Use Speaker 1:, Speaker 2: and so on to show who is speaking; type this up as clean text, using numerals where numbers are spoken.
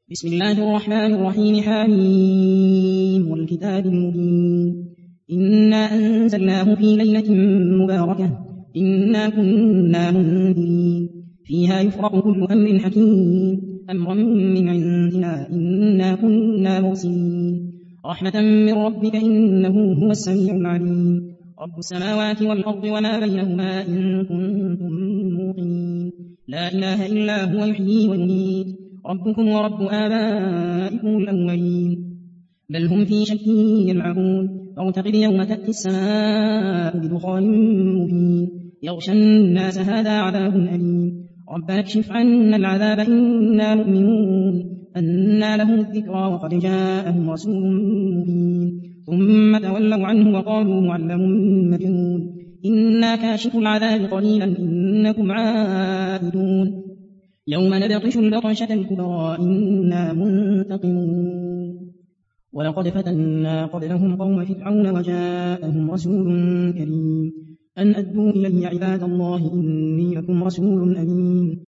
Speaker 1: بسم الله الرحمن الرحيم حميم والكتاب المبين إنا أنزلناه في ليلة مباركة إنا كنا منذرين فيها يفرق كل أمر حكيم أمرا من عندنا إنا كنا مرسلين رحمة من ربك إنه هو السميع العليم رب السماوات والأرض وما بينهما إن كنتم موقنين لا إله إلا هو يحيي ويميت ربكم ورب آبائكم الأولين بل هم في شك يلعبون فارتقب يوم تأتي السماء بدخان مبين يغشى الناس هذا عذاب أليم ربنا اكشف عنا العذاب إنا مؤمنون أنى لهم الذكرى وقد جاءهم رسول مبين ثم تولوا عنه وقالوا معلم مجنون إنا كاشف العذاب قليلا إنكم عائدون يوم نبطش البطشة الكبرى إنا منتقمون ولقد فتنا قبلهم قوم فرعون وجاءهم رسول كريم أن أدوا إلي عباد الله إني لكم رسول أمين